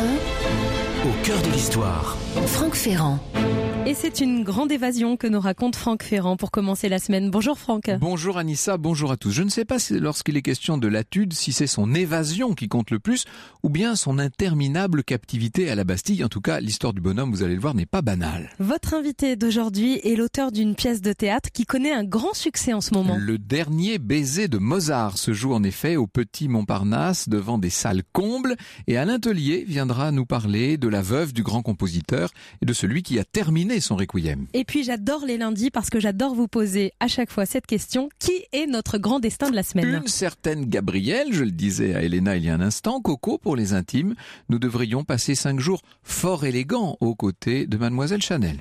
Au cœur de l'histoire. Franck Ferrand. Et c'est une grande évasion que nous raconte Franck Ferrand pour commencer la semaine. Bonjour Franck. Bonjour Anissa, bonjour à tous. Je ne sais pas lorsqu'il est question de Latude si c'est son évasion qui compte le plus ou bien son interminable captivité à la Bastille. En tout cas, l'histoire du bonhomme, vous allez le voir, n'est pas banale. Votre invité d'aujourd'hui est l'auteur d'une pièce de théâtre qui connaît un grand succès en ce moment. Le dernier baiser de Mozart se joue en effet au Petit Montparnasse devant des salles combles et Alain Tellier viendra nous parler de la veuve du grand compositeur et de celui qui a terminé son requiem. Et puis j'adore les lundis parce que j'adore vous poser à chaque fois cette question: qui est notre grand destin de la semaine? Une certaine Gabrielle, je le disais à Elena il y a un instant, Coco pour les intimes. Nous devrions passer 5 jours fort élégants aux côtés de Mademoiselle Chanel.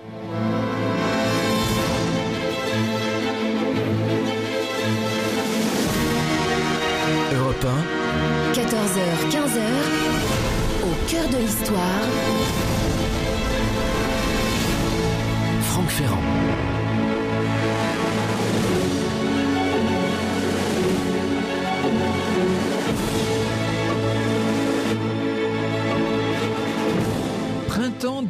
Europe 1, 14h, 15h, au cœur de l'histoire. Franck Ferrand. Printemps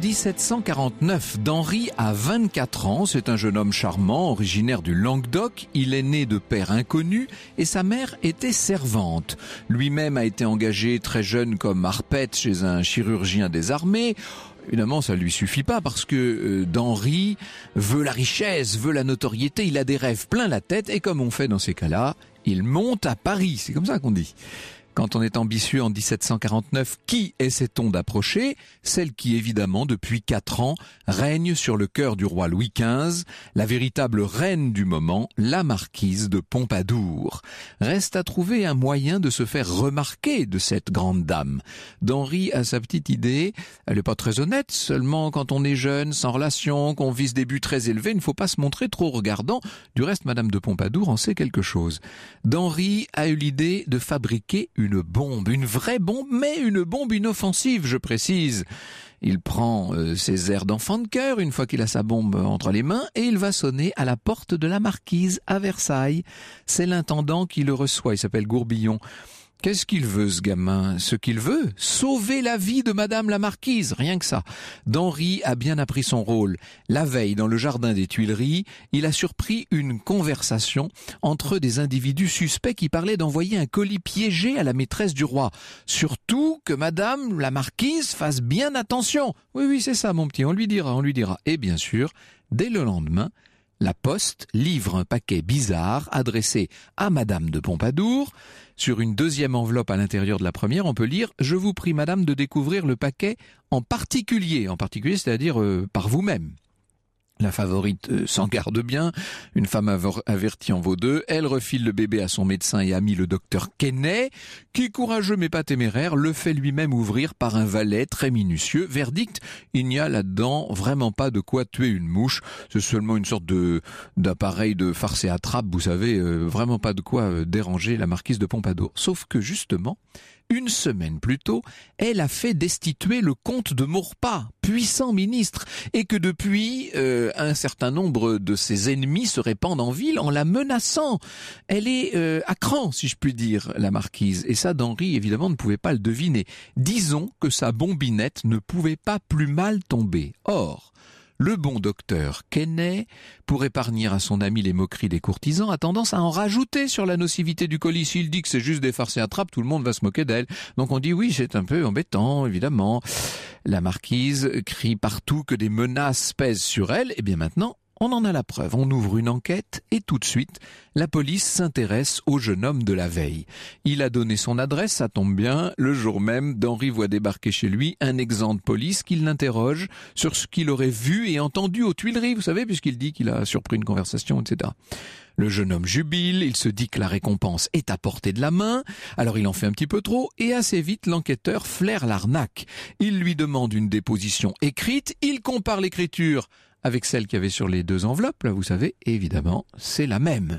1749, d'Henri a 24 ans, c'est un jeune homme charmant, originaire du Languedoc, il est né de père inconnu et sa mère était servante. Lui-même a été engagé très jeune comme arpète chez un chirurgien des armées. Évidemment, ça lui suffit pas parce que d'Henri veut la richesse, veut la notoriété, il a des rêves plein la tête et comme on fait dans ces cas-là, il monte à Paris, c'est comme ça qu'on dit. Quand on est ambitieux en 1749, qui essaie-t-on d'approcher? Celle qui, évidemment, depuis 4 ans, règne sur le cœur du roi Louis XV, la véritable reine du moment, la marquise de Pompadour. Reste à trouver un moyen de se faire remarquer de cette grande dame. D'Henri a sa petite idée, elle n'est pas très honnête, seulement quand on est jeune, sans relation, qu'on vise des buts très élevés, il ne faut pas se montrer trop regardant. Du reste, Madame de Pompadour en sait quelque chose. D'Henri a eu l'idée de fabriquer une bombe, une vraie bombe, mais une bombe inoffensive, je précise. Il prend ses airs d'enfant de cœur une fois qu'il a sa bombe entre les mains et il va sonner à la porte de la marquise à Versailles. C'est l'intendant qui le reçoit, il s'appelle Gourbillon. Qu'est-ce qu'il veut, ce gamin? Ce qu'il veut, sauver la vie de Madame la Marquise, rien que ça. D'Henri a bien appris son rôle. La veille, dans le jardin des Tuileries, il a surpris une conversation entre des individus suspects qui parlaient d'envoyer un colis piégé à la maîtresse du roi. Surtout que Madame la Marquise fasse bien attention. Oui, c'est ça, mon petit, on lui dira. Et bien sûr, dès le lendemain, la Poste livre un paquet bizarre adressé à Madame de Pompadour. Sur une deuxième enveloppe à l'intérieur de la première, on peut lire « Je vous prie, Madame, de découvrir le paquet en particulier, c'est-à-dire par vous-même ». La favorite s'en garde bien, une femme avertie en vaut deux, elle refile le bébé à son médecin et ami le docteur Quesnay, qui, courageux mais pas téméraire, le fait lui-même ouvrir par un valet très minutieux. Verdict, il n'y a là-dedans vraiment pas de quoi tuer une mouche, c'est seulement une sorte d'appareil de farce et attrape, vous savez, vraiment pas de quoi déranger la marquise de Pompadour. Sauf que justement, une semaine plus tôt, elle a fait destituer le comte de Maurepas, puissant ministre, et que depuis, un certain nombre de ses ennemis se répandent en ville en la menaçant. Elle est à cran, si je puis dire, la marquise. Et ça, d'Henri, évidemment, ne pouvait pas le deviner. Disons que sa bombinette ne pouvait pas plus mal tomber. Or, le bon docteur Quesnay, pour épargner à son ami les moqueries des courtisans, a tendance à en rajouter sur la nocivité du colis. S'il dit que c'est juste des farces et attrapes, tout le monde va se moquer d'elle. Donc on dit oui, c'est un peu embêtant, évidemment. La marquise crie partout que des menaces pèsent sur elle. Et bien maintenant, on en a la preuve. On ouvre une enquête et tout de suite, la police s'intéresse au jeune homme de la veille. Il a donné son adresse, ça tombe bien. Le jour même, d'Henri voit débarquer chez lui un exempt de police qui l'interroge sur ce qu'il aurait vu et entendu aux Tuileries, vous savez, puisqu'il dit qu'il a surpris une conversation, etc. Le jeune homme jubile, il se dit que la récompense est à portée de la main, alors il en fait un petit peu trop et assez vite l'enquêteur flaire l'arnaque. Il lui demande une déposition écrite, il compare l'écriture avec celle qu'il y avait sur les 2 enveloppes, là vous savez, évidemment, c'est la même.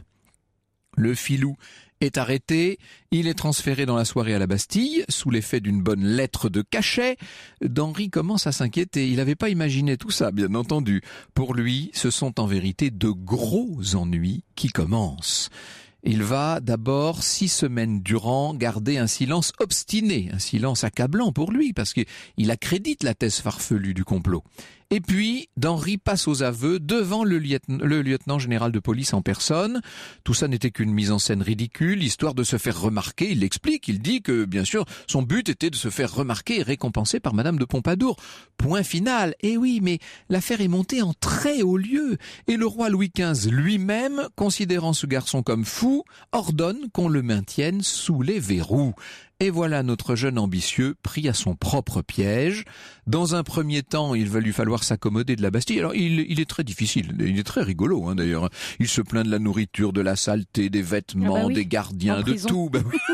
Le filou est arrêté, il est transféré dans la soirée à la Bastille, sous l'effet d'une bonne lettre de cachet. D'Henri commence à s'inquiéter, il n'avait pas imaginé tout ça, bien entendu. Pour lui, ce sont en vérité de gros ennuis qui commencent. Il va d'abord 6 semaines durant garder un silence obstiné, un silence accablant pour lui, parce qu'il accrédite la thèse farfelue du complot. Et puis, d'Henri passe aux aveux devant le lieutenant général de police en personne. Tout ça n'était qu'une mise en scène ridicule, histoire de se faire remarquer. Il l'explique, il dit que, bien sûr, son but était de se faire remarquer et récompensé par Madame de Pompadour. Point final. Eh oui, mais l'affaire est montée en très haut lieu. Et le roi Louis XV lui-même, considérant ce garçon comme fou, ordonne qu'on le maintienne sous les verrous. Et voilà notre jeune ambitieux pris à son propre piège. Dans un premier temps, il va lui falloir s'accommoder de la Bastille. Alors, il est très difficile, il est très rigolo d'ailleurs. Il se plaint de la nourriture, de la saleté, des vêtements, des gardiens, de tout.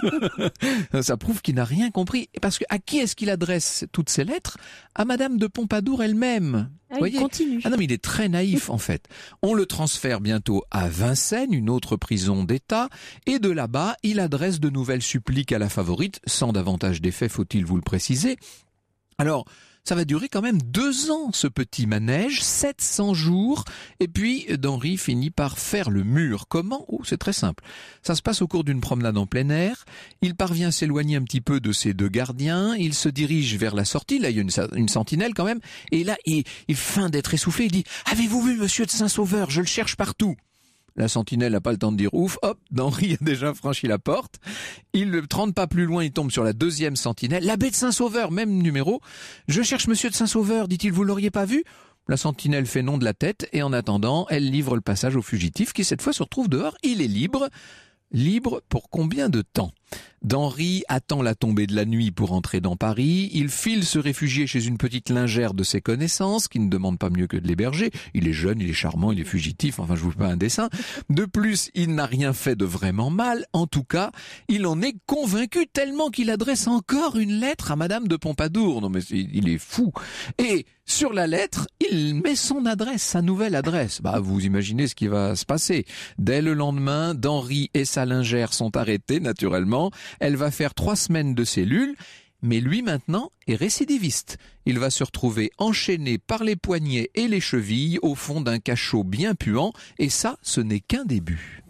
Oui. Ça prouve qu'il n'a rien compris. Parce que à qui est-ce qu'il adresse toutes ces lettres? À Madame de Pompadour elle-même. Il continue. Ah non, mais il est très naïf en fait. On le transfère bientôt à Vincennes, une autre prison d'État, et de là-bas, il adresse de nouvelles suppliques à la favorite, sans davantage d'effet, faut-il vous le préciser. Alors, ça va durer quand même 2 ans, ce petit manège, 700 jours, et puis d'Henri finit par faire le mur. Comment? C'est très simple. Ça se passe au cours d'une promenade en plein air, il parvient à s'éloigner un petit peu de ses 2 gardiens, il se dirige vers la sortie, là il y a une sentinelle quand même, et là il feint d'être essoufflé, il dit « Avez-vous vu monsieur de Saint-Sauveur? Je le cherche partout !» La sentinelle n'a pas le temps de dire ouf, hop, d'Henri a déjà franchi la porte. Il ne 30 pas plus loin, il tombe sur la 2e sentinelle. L'abbé de Saint-Sauveur, même numéro. Je cherche monsieur de Saint-Sauveur, dit-il, vous l'auriez pas vu? La sentinelle fait non de la tête et en attendant, elle livre le passage au fugitif qui cette fois se retrouve dehors. Il est libre. Libre pour combien de temps? D'Henri attend la tombée de la nuit pour entrer dans Paris. Il file se réfugier chez une petite lingère de ses connaissances qui ne demande pas mieux que de l'héberger. Il est jeune, il est charmant, il est fugitif. Enfin, je vous fais pas un dessin. De plus, il n'a rien fait de vraiment mal. En tout cas, il en est convaincu tellement qu'il adresse encore une lettre à Madame de Pompadour. Non mais il est fou. Et sur la lettre, il met son adresse, sa nouvelle adresse. Vous imaginez ce qui va se passer. Dès le lendemain, d'Henri et sa lingère sont arrêtés, naturellement. Elle va faire 3 semaines de cellule, mais lui maintenant est récidiviste. Il va se retrouver enchaîné par les poignets et les chevilles au fond d'un cachot bien puant, et ça, ce n'est qu'un début.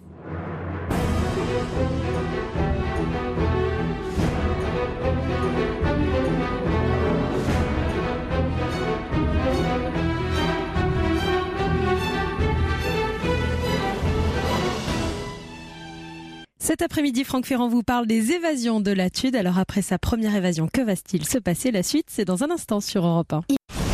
Cet après-midi, Franck Ferrand vous parle des évasions de la Tude. Alors après sa première évasion, que va-t-il se passer? La suite, c'est dans un instant sur Europe 1.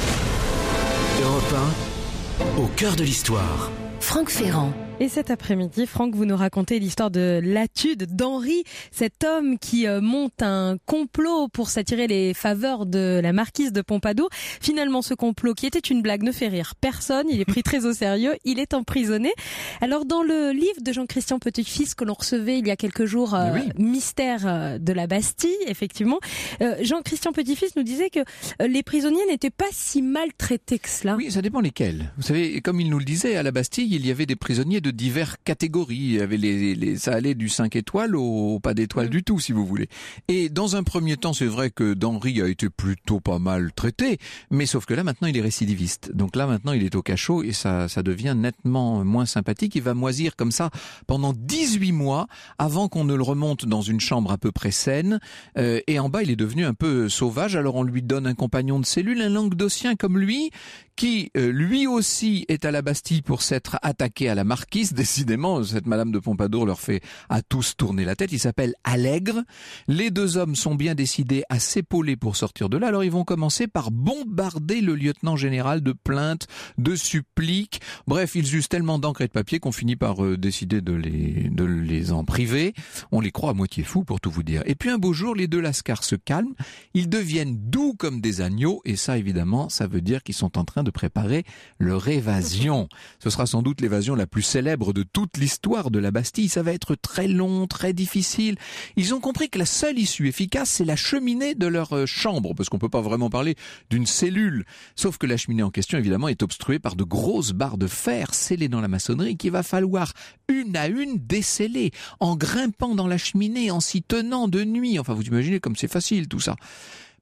Europe 1, au cœur de l'histoire. Franck Ferrand. Et cet après-midi, Franck, vous nous racontez l'histoire de Latude, d'Henri, cet homme qui monte un complot pour s'attirer les faveurs de la marquise de Pompadour. Finalement, ce complot, qui était une blague, ne fait rire personne. Il est pris très au sérieux. Il est emprisonné. Alors, dans le livre de Jean-Christian Petit-Fils que l'on recevait il y a quelques jours, Mystère de la Bastille, effectivement, Jean-Christian Petit-Fils nous disait que les prisonniers n'étaient pas si maltraités que cela. Oui, ça dépend lesquels. Vous savez, comme il nous le disait, à la Bastille, il y avait des prisonniers de diverses catégories. Il y avait ça allait du 5 étoiles au pas d'étoiles du tout, si vous voulez. Et dans un premier temps, c'est vrai que d'Henri a été plutôt pas mal traité, mais sauf que là, maintenant, il est récidiviste. Donc là, maintenant, il est au cachot et ça devient nettement moins sympathique. Il va moisir comme ça pendant 18 mois avant qu'on ne le remonte dans une chambre à peu près saine. Et en bas, il est devenu un peu sauvage. Alors on lui donne un compagnon de cellule, un languedocien comme lui, qui lui aussi est à la Bastille pour s'être attaqué à la marquise. Décidément, cette Madame de Pompadour leur fait à tous tourner la tête. Il s'appelle Allègre. Les 2 hommes sont bien décidés à s'épauler pour sortir de là. Alors ils vont commencer par bombarder le lieutenant général de plaintes, de suppliques. Bref, ils usent tellement d'encre et de papier qu'on finit par décider de les en priver. On les croit à moitié fous, pour tout vous dire. Et puis un beau jour, les 2 lascars se calment. Ils deviennent doux comme des agneaux. Et ça, évidemment, ça veut dire qu'ils sont en train de préparer leur évasion. Ce sera sans doute l'évasion la plus célèbre de toute l'histoire de la Bastille. Ça va être très long, très difficile. Ils ont compris que la seule issue efficace, c'est la cheminée de leur chambre, parce qu'on peut pas vraiment parler d'une cellule. Sauf que la cheminée en question, évidemment, est obstruée par de grosses barres de fer scellées dans la maçonnerie qu'il va falloir une à une déceler, en grimpant dans la cheminée, en s'y tenant de nuit. Enfin, vous imaginez comme c'est facile tout ça.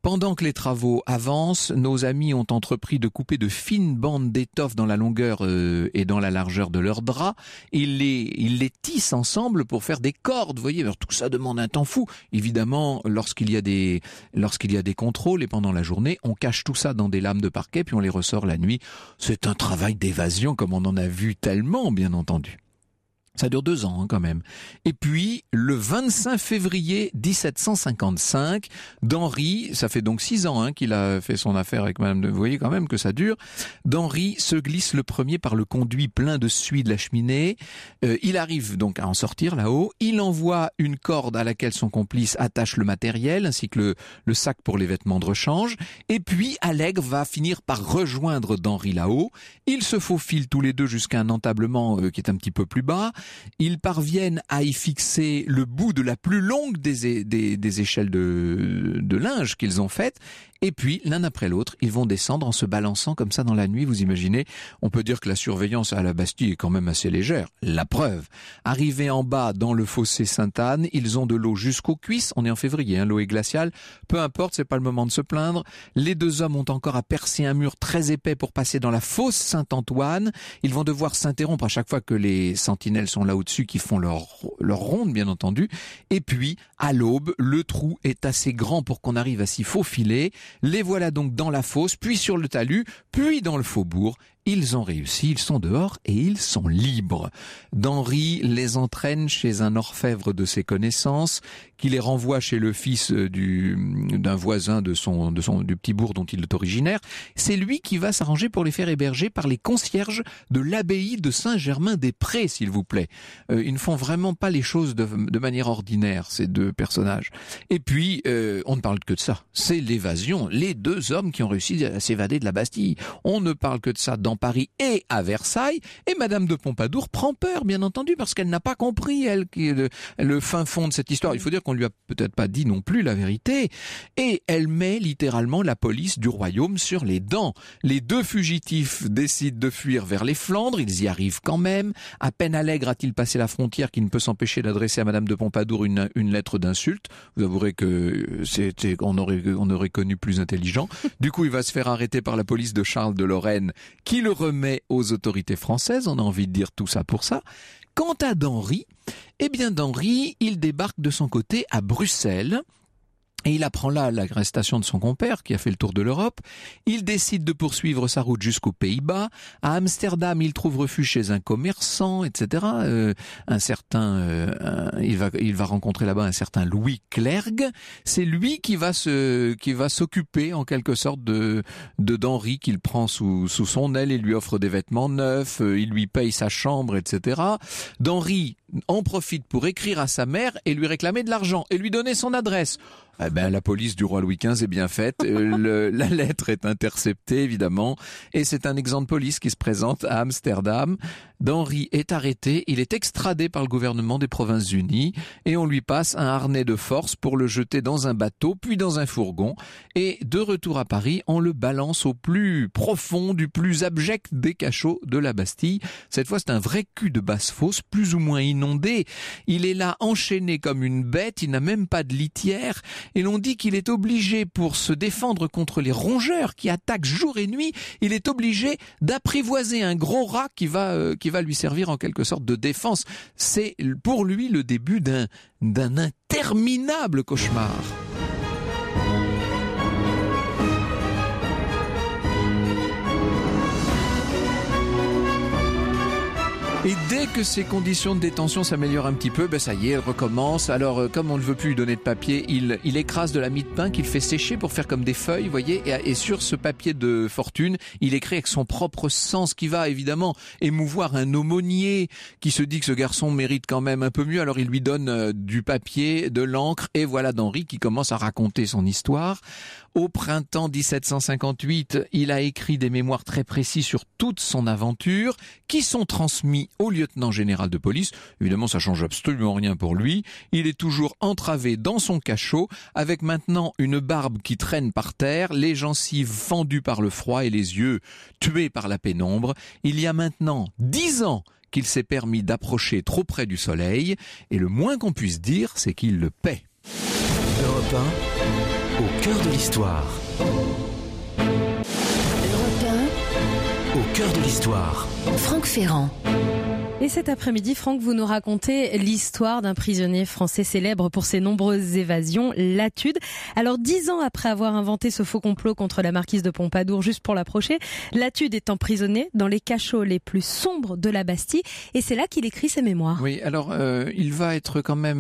Pendant que les travaux avancent, nos amis ont entrepris de couper de fines bandes d'étoffe dans la longueur et dans la largeur de leurs draps. Ils les tissent ensemble pour faire des cordes, vous voyez. Alors, tout ça demande un temps fou. Évidemment, lorsqu'il y a des contrôles et pendant la journée, on cache tout ça dans des lames de parquet puis on les ressort la nuit. C'est un travail d'évasion comme on en a vu tellement, bien entendu. Ça dure 2 ans quand même. Et puis, le 25 février 1755, d'Henri, ça fait donc 6 ans qu'il a fait son affaire avec Madame de... Vous voyez quand même que ça dure. D'Henri se glisse le premier par le conduit plein de suie de la cheminée. Il arrive donc à en sortir là-haut. Il envoie une corde à laquelle son complice attache le matériel, ainsi que le sac pour les vêtements de rechange. Et puis, Allègre va finir par rejoindre d'Henri là-haut. Ils se faufilent tous les deux jusqu'à un entablement qui est un petit peu plus bas. Ils parviennent à y fixer le bout de la plus longue des échelles de linge qu'ils ont faites. Et puis, l'un après l'autre, ils vont descendre en se balançant comme ça dans la nuit. Vous imaginez, on peut dire que la surveillance à la Bastille est quand même assez légère. La preuve. Arrivés en bas dans le fossé Sainte-Anne, ils ont de l'eau jusqu'aux cuisses. On est en février, l'eau est glaciale. Peu importe, c'est pas le moment de se plaindre. Les 2 hommes ont encore à percer un mur très épais pour passer dans la fosse Saint-Antoine. Ils vont devoir s'interrompre à chaque fois que les sentinelles sont là au-dessus, qui font leur ronde, bien entendu. Et puis, à l'aube, le trou est assez grand pour qu'on arrive à s'y faufiler. Les voilà donc dans la fosse, puis sur le talus, puis dans le faubourg. Ils ont réussi, ils sont dehors et ils sont libres. D'Henri les entraîne chez un orfèvre de ses connaissances, qui les renvoie chez le fils d'un voisin du petit bourg dont il est originaire. C'est lui qui va s'arranger pour les faire héberger par les concierges de l'abbaye de Saint-Germain-des-Prés, s'il vous plaît. Ils ne font vraiment pas les choses de manière ordinaire, ces 2 personnages. Et puis, on ne parle que de ça. C'est l'évasion. Les 2 hommes qui ont réussi à s'évader de la Bastille. On ne parle que de ça dans Paris et à Versailles, et Madame de Pompadour prend peur, bien entendu, parce qu'elle n'a pas compris, elle, le fin fond de cette histoire. Il faut dire qu'on lui a peut-être pas dit non plus la vérité, et elle met littéralement la police du royaume sur les dents. Les 2 fugitifs décident de fuir vers les Flandres, ils y arrivent quand même. À peine Allègre a-t-il passé la frontière qu'il ne peut s'empêcher d'adresser à Madame de Pompadour une lettre d'insulte. Vous avouerez que on aurait connu plus intelligent. Du coup, il va se faire arrêter par la police de Charles de Lorraine, qui le remet aux autorités françaises. On a envie de dire tout ça pour ça. Quant à d'Henri, d'Henri, il débarque de son côté à Bruxelles. Et il apprend là l'arrestation de son compère qui a fait le tour de l'Europe. Il décide de poursuivre sa route jusqu'aux Pays-Bas. À Amsterdam, il trouve refuge chez un commerçant, etc. Il va rencontrer là-bas un certain Louis Clergue. C'est lui qui va s'occuper en quelque sorte d'Henri, qu'il prend sous son aile. Il lui offre des vêtements neufs, il lui paye sa chambre, etc. D'Henri en profite pour écrire à sa mère et lui réclamer de l'argent et lui donner son adresse. La police du roi Louis XV est bien faite. La lettre est interceptée, évidemment. Et c'est un exemple de police qui se présente à Amsterdam. D'Henri est arrêté. Il est extradé par le gouvernement des Provinces-Unies. Et on lui passe un harnais de force pour le jeter dans un bateau, puis dans un fourgon. Et de retour à Paris, on le balance au plus profond, du plus abject des cachots de la Bastille. Cette fois, c'est un vrai cul de basse-fosse, plus ou moins inondé. Il est là enchaîné comme une bête. Il n'a même pas de litière. Et l'on dit qu'il est obligé, pour se défendre contre les rongeurs qui attaquent jour et nuit, il est obligé d'apprivoiser un gros rat qui va lui servir en quelque sorte de défense. C'est pour lui le début d'un interminable cauchemar. Et dès que ses conditions de détention s'améliorent un petit peu, ça y est, elle recommence. Alors, comme on ne veut plus lui donner de papier, il écrase de la mie de pain qu'il fait sécher pour faire comme des feuilles, vous voyez. Et sur ce papier de fortune, il écrit avec son propre sang, ce qui va évidemment émouvoir un aumônier qui se dit que ce garçon mérite quand même un peu mieux. Alors, il lui donne du papier, de l'encre, et voilà d'Henri qui commence à raconter son histoire. Au printemps 1758, il a écrit des mémoires très précis sur toute son aventure, qui sont transmis au lieutenant général de police. Évidemment, ça change absolument rien pour lui. Il est toujours entravé dans son cachot, avec maintenant une barbe qui traîne par terre, les gencives fendues par le froid et les yeux tués par la pénombre. Il y a maintenant 10 ans qu'il s'est permis d'approcher trop près du soleil, et le moins qu'on puisse dire, c'est qu'il le paie. Europe 1. Au cœur de l'histoire. Europe Au cœur de l'histoire. 1, Franck Ferrand. Et cet après-midi, Franck, vous nous racontez l'histoire d'un prisonnier français célèbre pour ses nombreuses évasions, Latude. Alors, 10 ans après avoir inventé ce faux complot contre la marquise de Pompadour juste pour l'approcher, Latude est emprisonné dans les cachots les plus sombres de la Bastille et c'est là qu'il écrit ses mémoires. Oui, alors il va être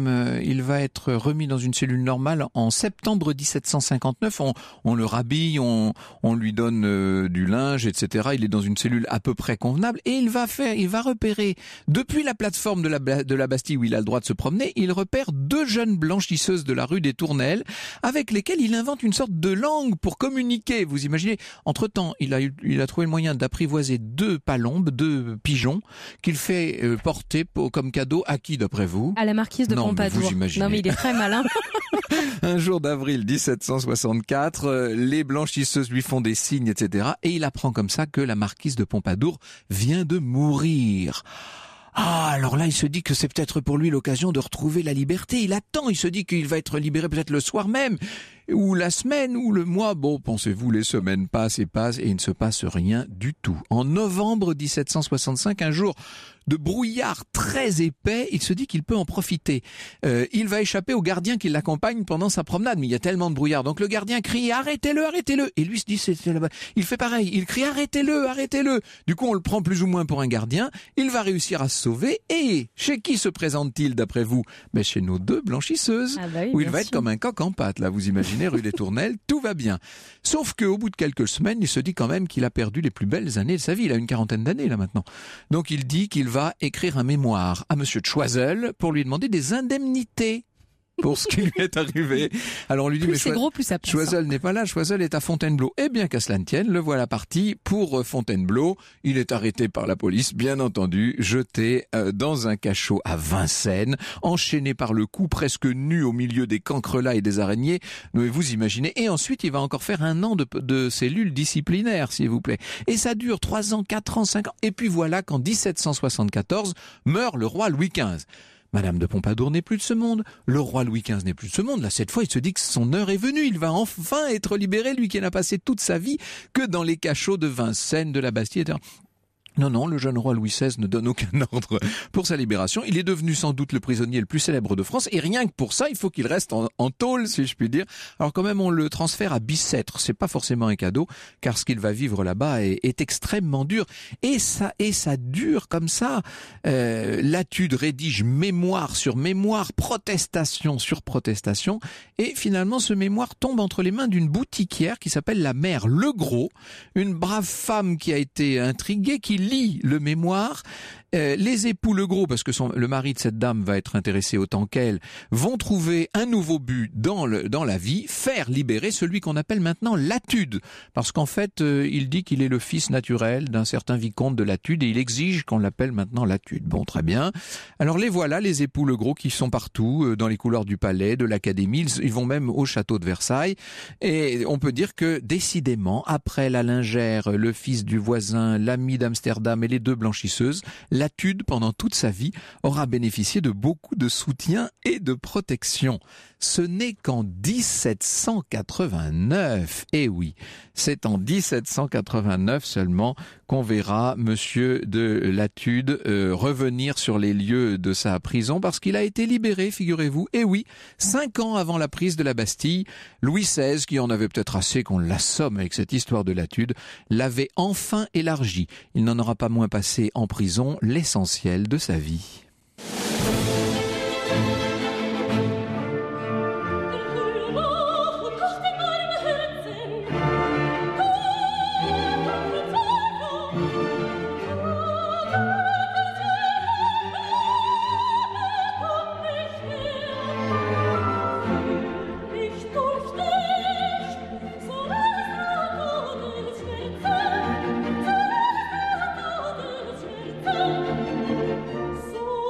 remis dans une cellule normale en septembre 1759. On le rhabille, on lui donne du linge, etc. Il est dans une cellule à peu près convenable et il va repérer depuis la plateforme de la Bastille où il a le droit de se promener, il repère 2 jeunes blanchiseuses de la rue des Tournelles avec lesquelles il invente une sorte de langue pour communiquer. Vous imaginez, entre-temps, il a trouvé le moyen d'apprivoiser 2 palombes, 2 pigeons qu'il fait porter comme cadeau à qui d'après vous? À la marquise de Pompadour. Mais vous imaginez. Non mais il est très malin. Un jour d'avril 1764, les blanchisseuses lui font des signes, etc. Et il apprend comme ça que la marquise de Pompadour vient de mourir. Ah, alors là, il se dit que c'est peut-être pour lui l'occasion de retrouver la liberté. Il attend, il se dit qu'il va être libéré peut-être le soir même, ou la semaine, ou le mois. Bon, pensez-vous, les semaines passent et il ne se passe rien du tout. En novembre 1765, un jour de brouillard très épais, il se dit qu'il peut en profiter. Il va échapper au gardien qui l'accompagne pendant sa promenade, mais il y a tellement de brouillard. Donc le gardien crie « Arrêtez-le, arrêtez-le !» Et lui se dit il fait pareil, il crie « Arrêtez-le, arrêtez-le !» Du coup, on le prend plus ou moins pour un gardien. Il va réussir à se sauver. Et chez qui se présente-t-il d'après vous? Ben, chez nos 2 blanchisseuses, où il va être comme un coq en pâte. Là, vous imaginez, rue des Tournelles, tout va bien. Sauf qu'au bout de quelques semaines, il se dit quand même qu'il a perdu les plus belles années de sa vie. Il a une 40aine d'années là maintenant. Donc il dit qu'il va écrire un mémoire à Monsieur de Choiseul pour lui demander des indemnités pour ce qui lui est arrivé. Alors on lui dit, plus mais c'est gros, plus ça passe. Choiseul n'est pas là, Choiseul est à Fontainebleau. Et bien qu'à cela ne tienne, le voilà parti pour Fontainebleau. Il est arrêté par la police, bien entendu, jeté dans un cachot à Vincennes, enchaîné par le cou, presque nu au milieu des cancrelats et des araignées. Vous imaginez. Et ensuite, il va encore faire 1 an de cellule disciplinaire, s'il vous plaît. Et ça dure 3 ans, 4 ans, 5 ans. Et puis voilà qu'en 1774 meurt le roi Louis XV. Madame de Pompadour n'est plus de ce monde. Le roi Louis XV n'est plus de ce monde. Là, cette fois, il se dit que son heure est venue. Il va enfin être libéré, lui qui n'a passé toute sa vie que dans les cachots de Vincennes, de la Bastille, etc. Non, le jeune roi Louis XVI ne donne aucun ordre pour sa libération. Il est devenu sans doute le prisonnier le plus célèbre de France. Et rien que pour ça, il faut qu'il reste en tôle, si je puis dire. Alors quand même, on le transfère à Bicêtre. C'est pas forcément un cadeau, car ce qu'il va vivre là-bas est extrêmement dur. Et ça dure comme ça. Latude rédige mémoire sur mémoire, protestation sur protestation. Et finalement, ce mémoire tombe entre les mains d'une boutiquière qui s'appelle la mère Legros, une brave femme qui a été intriguée, qui lit le mémoire. Les époux Legros, parce que le mari de cette dame va être intéressé autant qu'elle, vont trouver un nouveau but dans la vie, faire libérer celui qu'on appelle maintenant Latude. Parce qu'en fait, il dit qu'il est le fils naturel d'un certain vicomte de Latude et il exige qu'on l'appelle maintenant Latude. Bon, très bien. Alors les voilà, les époux Legros, qui sont partout, dans les couloirs du palais, de l'académie, ils vont même au château de Versailles. Et on peut dire que, décidément, après la lingère, le fils du voisin, l'ami d'Amsterdam et les 2 blanchisseuses, Latude, pendant toute sa vie, aura bénéficié de beaucoup de soutien et de protection. Ce n'est qu'en 1789, eh oui, c'est en 1789 seulement qu'on verra Monsieur de Latude revenir sur les lieux de sa prison parce qu'il a été libéré, figurez-vous. Eh oui, 5 ans avant la prise de la Bastille, Louis XVI, qui en avait peut-être assez qu'on l'assomme avec cette histoire de Latude, l'avait enfin élargi. Il n'en aura pas moins passé en prison l'essentiel de sa vie. So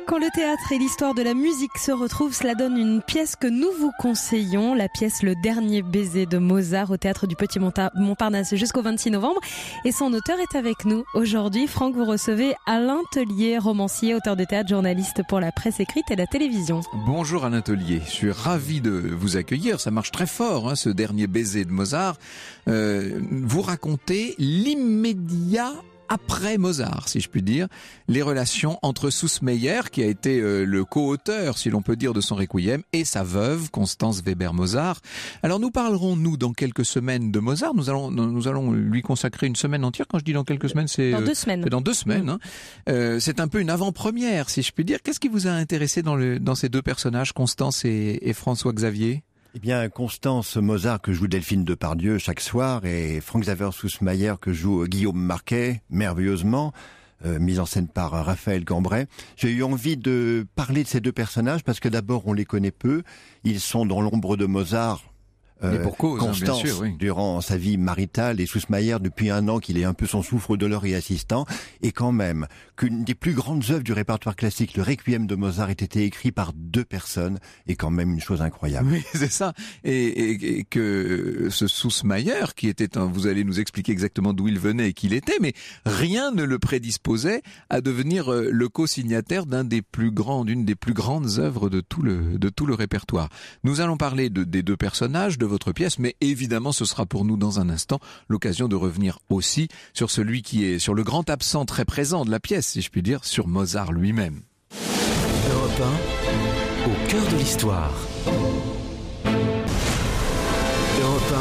Quand le théâtre et l'histoire de la musique se retrouvent, cela donne une pièce que nous vous conseillons, la pièce Le Dernier Baiser de Mozart au théâtre du Petit Montparnasse jusqu'au 26 novembre. Et son auteur est avec nous aujourd'hui. Franck, vous recevez Alain Tellier, romancier, auteur de théâtre, journaliste pour la presse écrite et la télévision. Bonjour Alain Tellier, je suis ravi de vous accueillir. Ça marche très fort, ce Dernier Baiser de Mozart. Vous racontez l'immédiat après Mozart, si je puis dire, les relations entre Süssmayr, qui a été le co-auteur, si l'on peut dire, de son Requiem, et sa veuve, Constance Weber-Mozart. Alors nous parlerons, dans quelques semaines de Mozart. Nous allons lui consacrer une semaine entière. Quand je dis dans quelques semaines, c'est dans 2 semaines. C'est dans 2 semaines. C'est un peu une avant-première, si je puis dire. Qu'est-ce qui vous a intéressé dans ces 2 personnages, Constance et François-Xavier ? Eh bien, Constance Mozart que joue Delphine Depardieu chaque soir et Frank-Xaver Süssmayr que joue Guillaume Marquet, merveilleusement, mise en scène par Raphaël Cambray. J'ai eu envie de parler de ces 2 personnages parce que d'abord on les connaît peu. Ils sont dans l'ombre de Mozart. Et pour cause, Constance, bien sûr, oui. Durant sa vie maritale, et Süssmayr depuis 1 an qu'il est un peu son souffre-douleur et assistant, et quand même qu'une des plus grandes œuvres du répertoire classique, le Requiem de Mozart, ait été écrit par 2 personnes, et quand même une chose incroyable. Oui, c'est ça. Et que ce Süssmayr, qui était vous allez nous expliquer exactement d'où il venait et qui il était, mais rien ne le prédisposait à devenir le co-signataire d'une des plus grandes œuvres de tout le répertoire. Nous allons parler des 2 personnages, de votre pièce, mais évidemment ce sera pour nous dans un instant l'occasion de revenir aussi sur celui qui est sur le grand absent très présent de la pièce, si je puis dire, sur Mozart lui-même. Europe 1, au cœur de l'histoire. Europe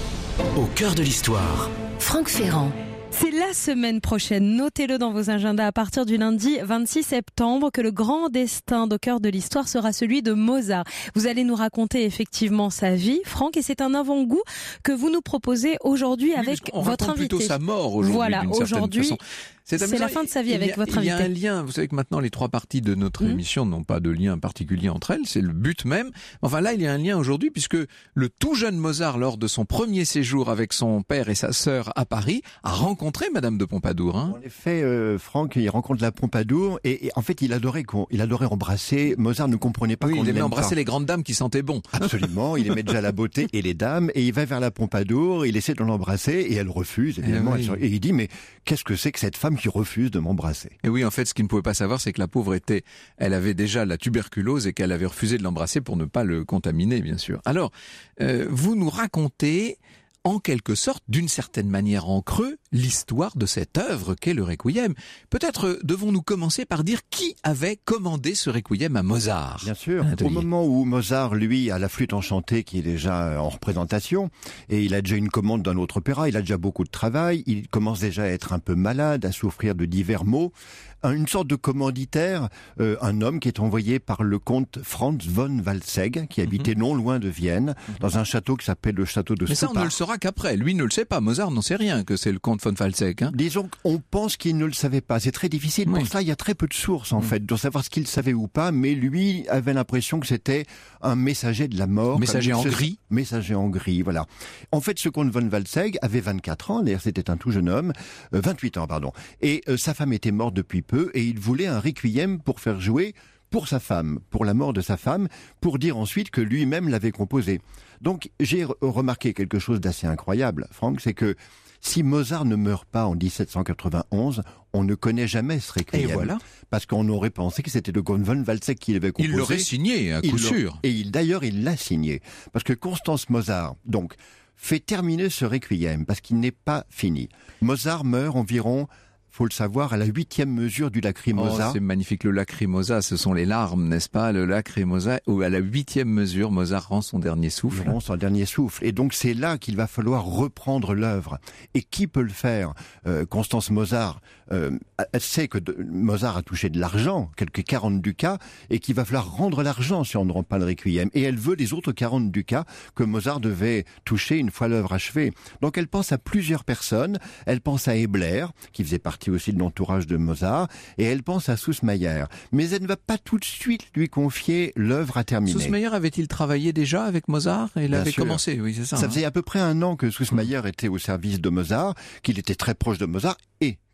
1, au cœur de l'histoire. Franck Ferrand. C'est la semaine prochaine, notez-le dans vos agendas, à partir du lundi 26 septembre, que le grand destin au cœur de l'histoire sera celui de Mozart. Vous allez nous raconter effectivement sa vie, Franck, et c'est un avant-goût que vous nous proposez aujourd'hui avec votre invité. Plutôt sa mort aujourd'hui, voilà, d'une certaine façon. C'est la fin de sa vie avec votre invité. Il y a un lien, vous savez que maintenant les 3 parties de notre émission n'ont pas de lien particulier entre elles, c'est le but même. Enfin là, il y a un lien aujourd'hui puisque le tout jeune Mozart, lors de son premier séjour avec son père et sa sœur à Paris, a rencontré Madame de Pompadour. En effet, Franck, il rencontre la Pompadour et en fait, il adorait embrasser. Mozart ne comprenait pas qu'on il aimait l'aime embrasser pas. les grandes dames qui sentaient bon. Absolument, il aimait déjà la beauté et les dames et il va vers la Pompadour, il essaie de l'embrasser et elle refuse évidemment. Et il dit mais qu'est-ce que c'est que cette femme qui refuse de m'embrasser? Et oui, en fait, ce qu'il ne pouvait pas savoir, c'est que la pauvre elle avait déjà la tuberculose et qu'elle avait refusé de l'embrasser pour ne pas le contaminer, bien sûr. Alors, vous nous racontez, en quelque sorte, d'une certaine manière en creux, l'histoire de cette œuvre qu'est le Requiem. Peut-être devons-nous commencer par dire qui avait commandé ce Requiem à Mozart. Bien sûr, au moment où Mozart, lui, a la flûte enchantée qui est déjà en représentation, et il a déjà une commande d'un autre opéra, il a déjà beaucoup de travail, il commence déjà à être un peu malade, à souffrir de divers maux, une sorte de commanditaire, un homme qui est envoyé par le comte Franz von Walsegg, qui habitait non loin de Vienne, dans un château qui s'appelle le château de Stuttgart. Mais ça, on ne le saura qu'après. Lui ne le sait pas. Mozart n'en sait rien que c'est le comte von Walsegg. Disons qu'on pense qu'il ne le savait pas. C'est très difficile. Pour ça, il y a très peu de sources, en fait, de savoir ce qu'il savait ou pas, mais lui avait l'impression que c'était un messager de la mort. Messager en gris. Messager en gris, voilà. En fait, ce comte von Walsegg avait 24 ans, d'ailleurs c'était un tout jeune homme, 28 ans, pardon. Et sa femme était morte depuis peu, et il voulait un requiem pour faire jouer pour sa femme, pour la mort de sa femme, pour dire ensuite que lui-même l'avait composé. Donc j'ai remarqué quelque chose d'assez incroyable, Franck, c'est que si Mozart ne meurt pas en 1791, on ne connaît jamais ce Requiem. Et voilà. Parce qu'on aurait pensé que c'était le comte von Walsegg qui l'avait composé. Il l'aurait signé, à coup sûr. Et d'ailleurs, il l'a signé. Parce que Constance Mozart, donc, fait terminer ce Requiem, parce qu'il n'est pas fini. Mozart meurt environ, faut le savoir, à la 8e mesure du Lacrimosa. Oh, c'est magnifique, le Lacrimosa, ce sont les larmes, n'est-ce pas? Le Lacrimosa, où à la 8e mesure, Mozart rend son dernier souffle. Il rend son dernier souffle. Et donc c'est là qu'il va falloir reprendre l'œuvre. Et qui peut le faire? Constance Mozart, elle sait que Mozart a touché de l'argent, quelques 40 ducats, et qu'il va falloir rendre l'argent si on ne rend pas le Requiem. Et elle veut les autres 40 ducats que Mozart devait toucher une fois l'œuvre achevée. Donc elle pense à plusieurs personnes. Elle pense à Ebler, qui faisait partie aussi de l'entourage de Mozart, et elle pense à Süssmayr. Mais elle ne va pas tout de suite lui confier l'œuvre à terminer. Süssmayr avait-il travaillé déjà avec Mozart? Il avait commencé, oui, c'est ça. Ça faisait à peu près 1 an que Süssmayr était au service de Mozart, qu'il était très proche de Mozart et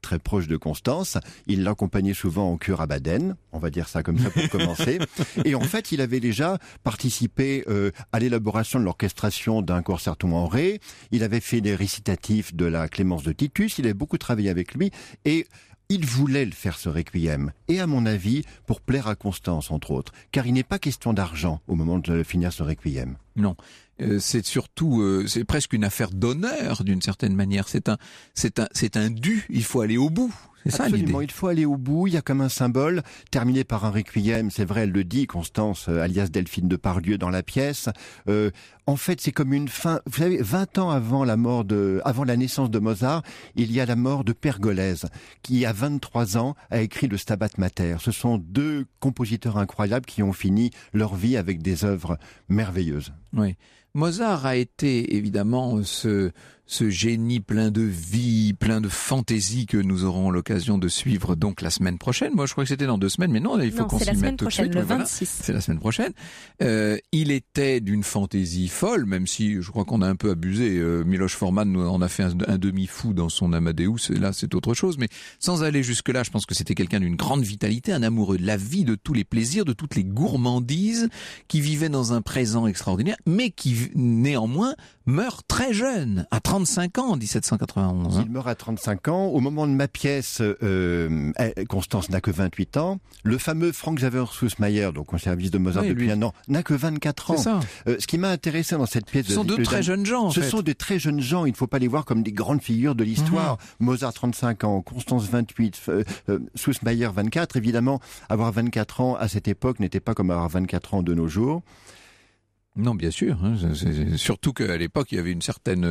très proche de Constance. Il l'accompagnait souvent en cure à Baden, on va dire ça comme ça pour commencer. Et en fait, il avait déjà participé à l'élaboration de l'orchestration d'un concerto en ré. Il avait fait des récitatifs de la Clémence de Titus. Il avait beaucoup travaillé avec lui et il voulait le faire, ce requiem, et à mon avis, pour plaire à Constance, entre autres, car il n'est pas question d'argent au moment de finir ce requiem. Non, c'est surtout, c'est presque une affaire d'honneur d'une certaine manière. C'est un dû. Il faut aller au bout. C'est ça l'idée. Absolument, il faut aller au bout. Il y a comme un symbole terminé par un requiem. C'est vrai, elle le dit, Constance, alias Delphine de Pardieu, dans la pièce. En fait, c'est comme une fin. Vous savez, 20 ans avant la naissance de Mozart, il y a la mort de Pergolèse, qui à 23 ans a écrit le Stabat Mater. Ce sont deux compositeurs incroyables qui ont fini leur vie avec des œuvres merveilleuses. Oui. Mozart a été évidemment ce génie plein de vie, plein de fantaisie que nous aurons l'occasion de suivre donc la semaine prochaine. Moi, je crois que c'était dans 2 semaines, mais non, il faut qu'on s'y mette tout de suite. Le 26. Voilà. C'est la semaine prochaine. Il était d'une fantaisie folle, même si je crois qu'on a un peu abusé. Miloš Forman nous en a fait un demi-fou dans son Amadeus, et là c'est autre chose. Mais sans aller jusque-là, je pense que c'était quelqu'un d'une grande vitalité, un amoureux de la vie, de tous les plaisirs, de toutes les gourmandises, qui vivait dans un présent extraordinaire, mais qui néanmoins meurt très jeune, à 35 ans en 1791. Il meurt à 35 ans. Au moment de ma pièce, Constance n'a que 28 ans. Le fameux Frank Xaver Süssmayer, donc au service de Mozart depuis un an, n'a que 24 ans. C'est ça. Ce qui m'a intéressé dans cette pièce... Ce sont de très jeunes gens, en fait. Ce sont de très jeunes gens. Il ne faut pas les voir comme des grandes figures de l'histoire. Mozart, 35 ans. Constance, 28. Süssmayer, 24. Évidemment, avoir 24 ans à cette époque n'était pas comme avoir 24 ans de nos jours. Non, bien sûr. C'est surtout qu'à l'époque, il y avait une certaine...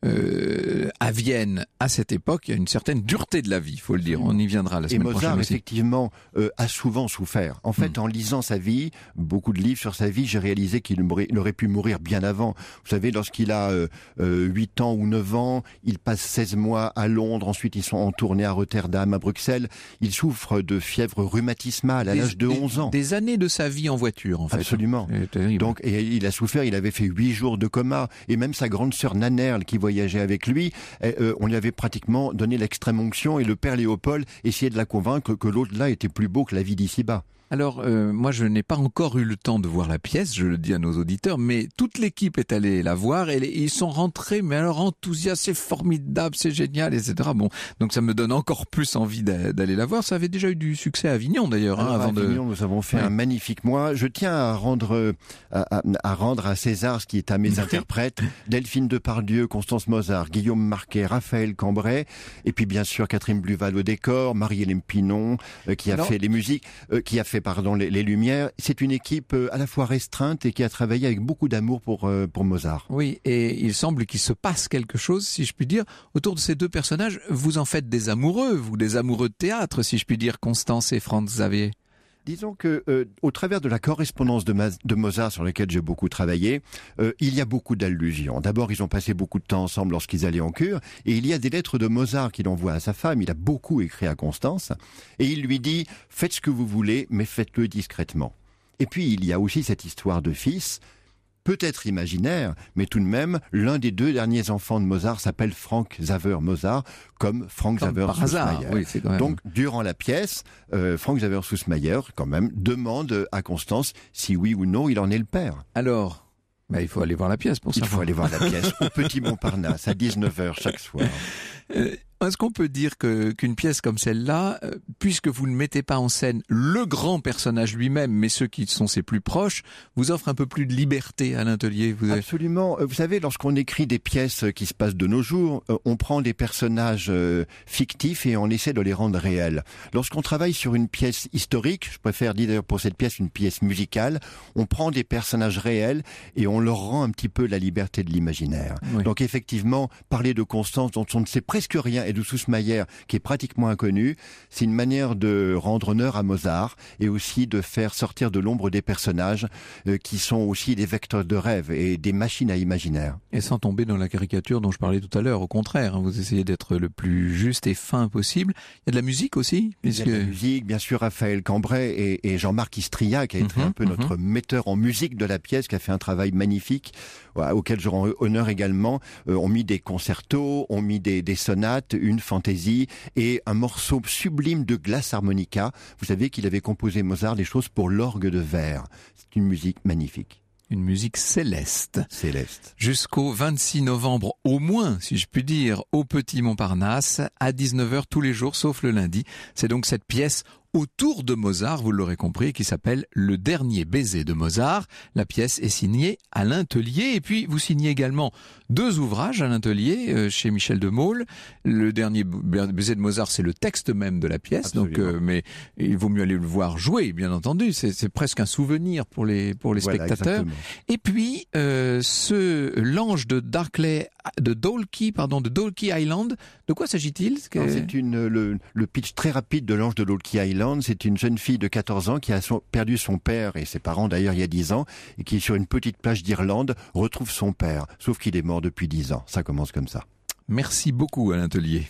à Vienne, à cette époque, il y a une certaine dureté de la vie, il faut le dire. On y viendra la semaine prochaine. Et Mozart, aussi. effectivement, a souvent souffert. En fait, en lisant sa vie, beaucoup de livres sur sa vie, j'ai réalisé qu'il aurait pu mourir bien avant. Vous savez, lorsqu'il a 8 ans ou 9 ans, il passe 16 mois à Londres, ensuite ils sont en tournée à Rotterdam, à Bruxelles. Il souffre de fièvre rhumatismale à l'âge de 11 ans. Des années de sa vie en voiture, en fait. Absolument. Donc, et il a souffert, il avait fait 8 jours de coma, et même sa grande sœur Nannerl, qui voyageait avec lui, on lui avait pratiquement donné l'extrême onction, et le père Léopold essayait de la convaincre que l'au-delà était plus beau que la vie d'ici-bas. Alors, moi, je n'ai pas encore eu le temps de voir la pièce, je le dis à nos auditeurs, mais toute l'équipe est allée la voir et ils sont rentrés, mais alors enthousiastes, c'est formidable, c'est génial, etc. Bon, donc ça me donne encore plus envie d'aller la voir. Ça avait déjà eu du succès à Avignon, d'ailleurs. À Avignon, nous avons fait un magnifique mois. Je tiens à rendre à César ce qui est à mes interprètes. Delphine de Pardieu, Constance Mozart, Guillaume Marquet, Raphaël Cambrai, et puis bien sûr Catherine Bluval au décor, Marie-Hélène Pinon, qui a fait les musiques, qui a fait les lumières. C'est une équipe à la fois restreinte et qui a travaillé avec beaucoup d'amour pour Mozart. Oui, et il semble qu'il se passe quelque chose, si je puis dire, autour de ces deux personnages. Vous en faites des amoureux, vous, des amoureux de théâtre, si je puis dire, Constance et Franz Xaver. Disons que au travers de la correspondance de Mozart sur laquelle j'ai beaucoup travaillé, il y a beaucoup d'allusions. D'abord, ils ont passé beaucoup de temps ensemble lorsqu'ils allaient en cure, et il y a des lettres de Mozart qu'il envoie à sa femme. Il a beaucoup écrit à Constance, et il lui dit « Faites ce que vous voulez, mais faites-le discrètement ». Et puis, il y a aussi cette histoire de fils, peut-être imaginaire, mais tout de même, l'un des 2 derniers enfants de Mozart s'appelle Frank Xaver Mozart, comme Frank Xaver Süssmayer. Oui, c'est quand même... Donc, durant la pièce, Frank Xaver Süssmayer, quand même, demande à Constance si oui ou non il en est le père. Alors, il faut aller voir la pièce pour ça. Il faut aller voir la pièce au Petit Montparnasse à 19h chaque soir. Est-ce qu'on peut dire qu'une pièce comme celle-là, puisque vous ne mettez pas en scène le grand personnage lui-même, mais ceux qui sont ses plus proches, vous offre un peu plus de liberté à l'atelier? Absolument. Vous savez, lorsqu'on écrit des pièces qui se passent de nos jours, on prend des personnages fictifs et on essaie de les rendre réels. Lorsqu'on travaille sur une pièce historique, je préfère dire d'ailleurs pour cette pièce une pièce musicale, on prend des personnages réels et on leur rend un petit peu la liberté de l'imaginaire. Oui. Donc effectivement, parler de Constance dont on ne sait presque rien et de Süssmayer qui est pratiquement inconnu, c'est une manière de rendre honneur à Mozart et aussi de faire sortir de l'ombre des personnages qui sont aussi des vecteurs de rêve et des machines à imaginaire. Et sans tomber dans la caricature dont je parlais tout à l'heure, au contraire, vous essayez d'être le plus juste et fin possible. Il y a de la musique aussi, puisque... Il y a de la musique, bien sûr, Raphaël Cambrai et Jean-Marc Istria qui a été un peu notre metteur en musique de la pièce, qui a fait un travail magnifique, auquel je rends honneur également. On mis des concertos, on mis des sonates, une fantaisie et un morceau sublime de glace harmonica. Vous savez qu'il avait composé Mozart des choses pour l'orgue de verre. C'est une musique magnifique. Une musique céleste. Céleste. Jusqu'au 26 novembre, au moins, si je puis dire, au Petit Montparnasse, à 19h tous les jours, sauf le lundi. C'est donc cette pièce autour de Mozart, vous l'aurez compris, qui s'appelle Le Dernier Baiser de Mozart. La pièce est signée Alain Tellier. Et puis, vous signez également 2 ouvrages, Alain Tellier, chez Michel de Maulle. Le Dernier Baiser de Mozart, c'est le texte même de la pièce. Donc, mais il vaut mieux aller le voir jouer, bien entendu. C'est presque un souvenir pour les voilà, spectateurs. Exactement. Et puis, l'ange de Dalkey Island, de quoi s'agit-il? C'est le pitch très rapide de l'ange de Dalkey Island. C'est une jeune fille de 14 ans qui a perdu son père et ses parents d'ailleurs il y a 10 ans et qui sur une petite plage d'Irlande retrouve son père, sauf qu'il est mort depuis 10 ans. Ça commence comme ça. Merci beaucoup Alain Tellier.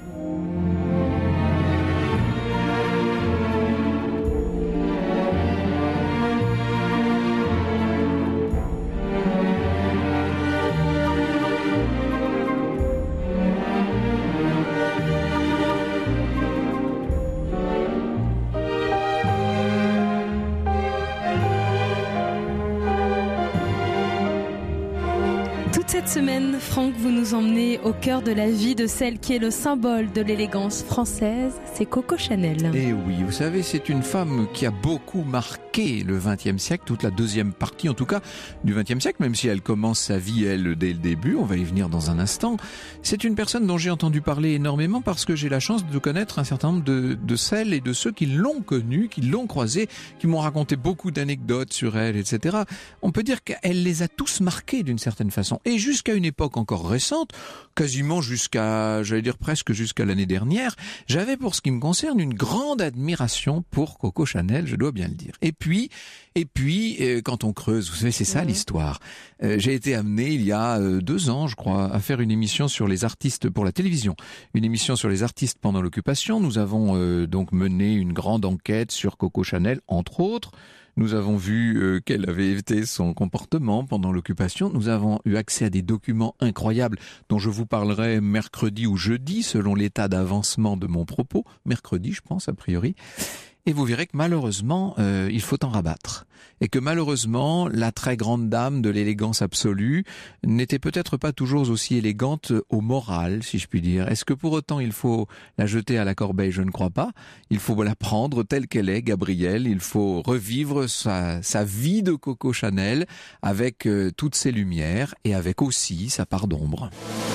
Cette semaine, Franck, vous nous emmenez au cœur de la vie de celle qui est le symbole de l'élégance française, c'est Coco Chanel. Et oui, vous savez, c'est une femme qui a beaucoup marqué le XXe siècle, toute la deuxième partie en tout cas du XXe siècle, même si elle commence sa vie, elle, dès le début, on va y venir dans un instant. C'est une personne dont j'ai entendu parler énormément parce que j'ai la chance de connaître un certain nombre de celles et de ceux qui l'ont connue, qui l'ont croisée, qui m'ont raconté beaucoup d'anecdotes sur elle, etc. On peut dire qu'elle les a tous marqués d'une certaine façon. Et jusqu'à une époque encore récente, quasiment presque jusqu'à l'année dernière, j'avais pour ce qui me concerne une grande admiration pour Coco Chanel, je dois bien le dire. Et puis, quand on creuse, vous savez, c'est ça l'histoire. J'ai été amené il y a 2 ans, je crois, à faire une émission sur les artistes pour la télévision. Une émission sur les artistes pendant l'occupation. Nous avons donc mené une grande enquête sur Coco Chanel, entre autres. Nous avons vu quel avait été son comportement pendant l'occupation. Nous avons eu accès à des documents incroyables dont je vous parlerai mercredi ou jeudi, selon l'état d'avancement de mon propos. Mercredi, je pense, a priori. Et vous verrez que malheureusement, il faut en rabattre. Et que malheureusement, la très grande dame de l'élégance absolue n'était peut-être pas toujours aussi élégante au moral, si je puis dire. Est-ce que pour autant il faut la jeter à la corbeille? Je ne crois pas. Il faut la prendre telle qu'elle est, Gabrielle. Il faut revivre sa vie de Coco Chanel avec toutes ses lumières et avec aussi sa part d'ombre.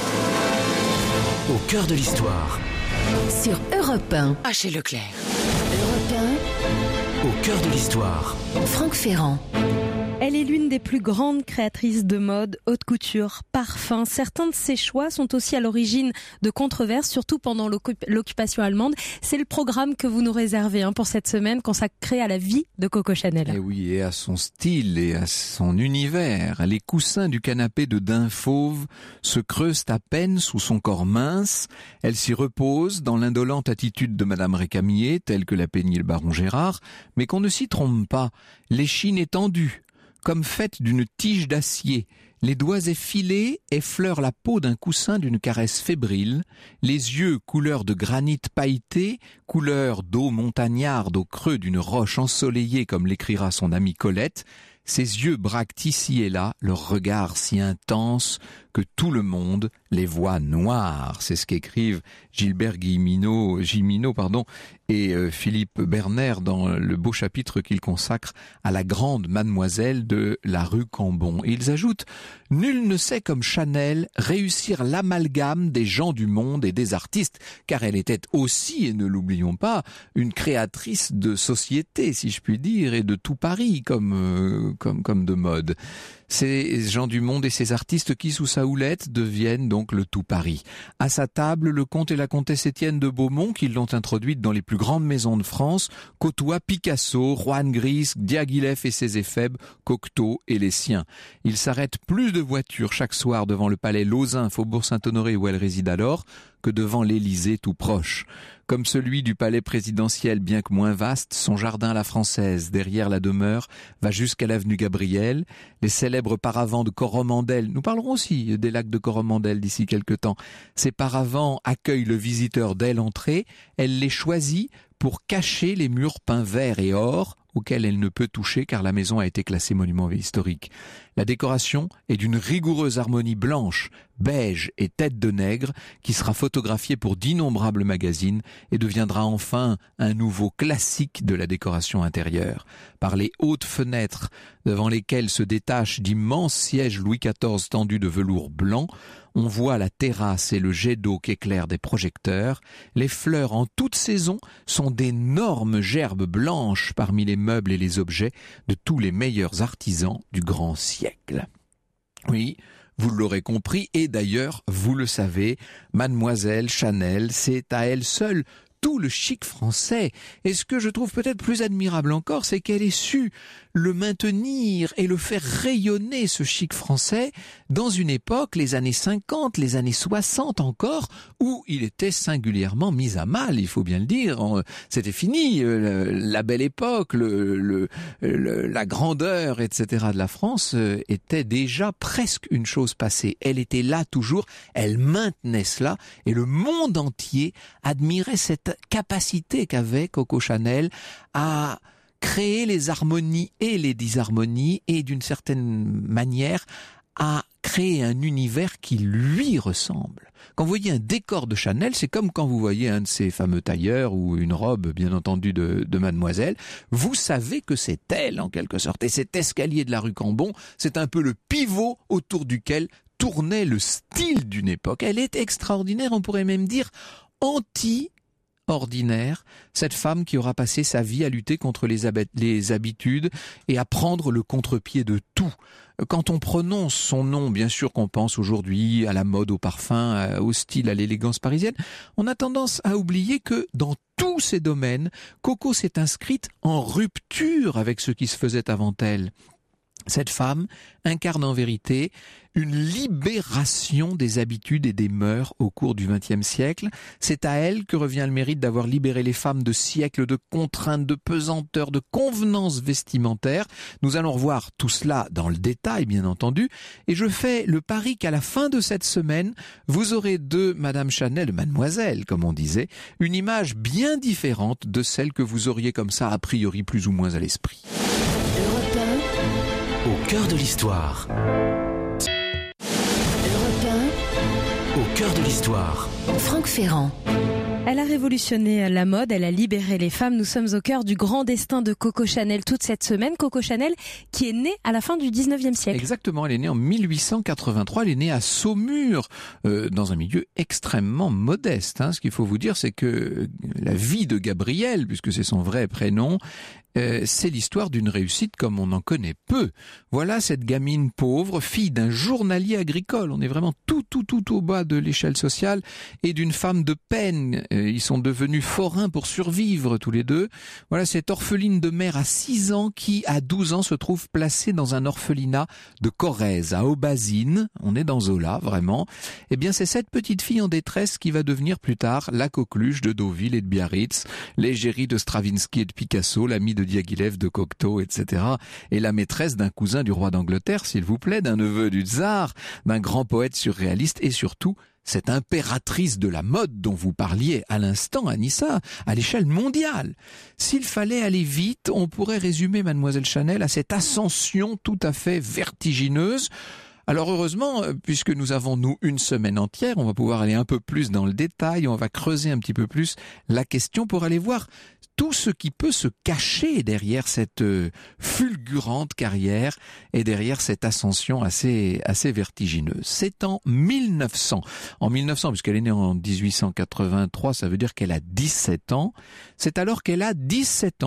Au cœur de l'histoire. Sur Europe 1. Chez Leclerc. Europe Au cœur de l'histoire. 1. Franck Ferrand. Elle est l'une des plus grandes créatrices de mode, haute couture, parfum. Certains de ses choix sont aussi à l'origine de controverses, surtout pendant l'occupation allemande. C'est le programme que vous nous réservez pour cette semaine, consacré à la vie de Coco Chanel. Et oui, et à son style et à son univers. Les coussins du canapé de daim fauve se creusent à peine sous son corps mince. Elle s'y repose dans l'indolente attitude de Madame Récamier, telle que l'a peignit le baron Gérard, mais qu'on ne s'y trompe pas. L'échine est tendue, comme faite d'une tige d'acier, les doigts effilés effleurent la peau d'un coussin d'une caresse fébrile, les yeux couleur de granit pailleté, couleur d'eau montagnarde au creux d'une roche ensoleillée comme l'écrira son amie Colette, ses yeux braquent ici et là leur regard si intense que tout le monde les voit noirs. C'est ce qu'écrivent Gilbert Gimino et Philippe Berner dans le beau chapitre qu'ils consacrent à la grande mademoiselle de la rue Cambon. Et ils ajoutent « Nul ne sait comme Chanel réussir l'amalgame des gens du monde et des artistes, car elle était aussi, et ne l'oublions pas, une créatrice de société, si je puis dire, et de tout Paris comme de mode. » Ces gens du monde et ces artistes qui, sous sa houlette, deviennent donc le tout Paris. À sa table, le comte et la comtesse Étienne de Beaumont, qui l'ont introduite dans les plus grandes maisons de France, côtoient Picasso, Juan Gris, Diaghilev et ses éphèbes, Cocteau et les siens. Il s'arrête plus de voitures chaque soir devant le palais Lauzun, Faubourg Saint-Honoré où elle réside alors, que devant l'Élysée tout proche. Comme celui du palais présidentiel, bien que moins vaste, son jardin à la française, derrière la demeure, va jusqu'à l'avenue Gabriel. Les célèbres paravents de Coromandel, nous parlerons aussi des lacs de Coromandel d'ici quelque temps. Ces paravents accueillent le visiteur dès l'entrée. Elle les choisit pour cacher les murs peints vert et or, auxquels elle ne peut toucher car la maison a été classée monument historique. La décoration est d'une rigoureuse harmonie blanche, beige et tête de nègre qui sera photographiée pour d'innombrables magazines et deviendra enfin un nouveau classique de la décoration intérieure. Par les hautes fenêtres devant lesquelles se détachent d'immenses sièges Louis XIV tendus de velours blanc, on voit la terrasse et le jet d'eau qu'éclairent des projecteurs. Les fleurs en toute saison sont d'énormes gerbes blanches parmi les meubles et les objets de tous les meilleurs artisans du grand siècle. Oui, vous l'aurez compris, et d'ailleurs, vous le savez, Mademoiselle Chanel, c'est à elle seule tout le chic français. Et ce que je trouve peut-être plus admirable encore, c'est qu'elle ait su le maintenir et le faire rayonner, ce chic français, dans une époque, les années 50, les années 60 encore, où il était singulièrement mis à mal, il faut bien le dire. C'était fini, la belle époque, la grandeur, etc. de la France était déjà presque une chose passée. Elle était là toujours, elle maintenait cela, et le monde entier admirait cette capacité qu'avait Coco Chanel à créer les harmonies et les disharmonies et d'une certaine manière à créer un univers qui lui ressemble. Quand vous voyez un décor de Chanel, c'est comme quand vous voyez un de ces fameux tailleurs ou une robe, bien entendu, de Mademoiselle. Vous savez que c'est elle, en quelque sorte. Et cet escalier de la rue Cambon, c'est un peu le pivot autour duquel tournait le style d'une époque. Elle est extraordinaire, on pourrait même dire ordinaire, cette femme qui aura passé sa vie à lutter contre les habitudes et à prendre le contre-pied de tout. Quand on prononce son nom, bien sûr qu'on pense aujourd'hui à la mode, au parfum, au style, à l'élégance parisienne, on a tendance à oublier que dans tous ces domaines, Coco s'est inscrite en rupture avec ce qui se faisait avant elle. Cette femme incarne en vérité une libération des habitudes et des mœurs au cours du XXe siècle. C'est à elle que revient le mérite d'avoir libéré les femmes de siècles de contraintes, de pesanteurs, de convenances vestimentaires. Nous allons revoir tout cela dans le détail, bien entendu. Et je fais le pari qu'à la fin de cette semaine, vous aurez de Madame Chanel, de Mademoiselle, comme on disait, une image bien différente de celle que vous auriez comme ça, a priori, plus ou moins à l'esprit. Au cœur de l'histoire. Au cœur de l'histoire. Franck Ferrand. Elle a révolutionné la mode, elle a libéré les femmes. Nous sommes au cœur du grand destin de Coco Chanel toute cette semaine. Coco Chanel qui est née à la fin du 19e siècle. Exactement, elle est née en 1883, elle est née à Saumur, dans un milieu extrêmement modeste. Ce qu'il faut vous dire, c'est que la vie de Gabrielle, puisque c'est son vrai prénom, c'est l'histoire d'une réussite comme on en connaît peu. Voilà cette gamine pauvre, fille d'un journalier agricole. On est vraiment tout au bas de l'échelle sociale, et d'une femme de peine. Ils sont devenus forains pour survivre tous les deux. Voilà cette orpheline de mère à 6 ans qui, à 12 ans, se trouve placée dans un orphelinat de Corrèze, à Aubazine. On est dans Zola, vraiment. Eh bien, c'est cette petite fille en détresse qui va devenir plus tard la coqueluche de Deauville et de Biarritz, l'égérie de Stravinsky et de Picasso, l'amie de Diaghilev, de Cocteau, etc. Et la maîtresse d'un cousin du roi d'Angleterre, s'il vous plaît, d'un neveu du tsar, d'un grand poète surréaliste, et surtout cette impératrice de la mode dont vous parliez à l'instant, Anissa, à l'échelle mondiale. S'il fallait aller vite, on pourrait résumer Mademoiselle Chanel à cette ascension tout à fait vertigineuse. Alors heureusement, puisque nous avons, nous, une semaine entière, on va pouvoir aller un peu plus dans le détail, on va creuser un petit peu plus la question pour aller voir tout ce qui peut se cacher derrière cette fulgurante carrière et derrière cette ascension assez vertigineuse. C'est en 1900, puisqu'elle est née en 1883, ça veut dire qu'elle a 17 ans. C'est alors qu'elle a 17 ans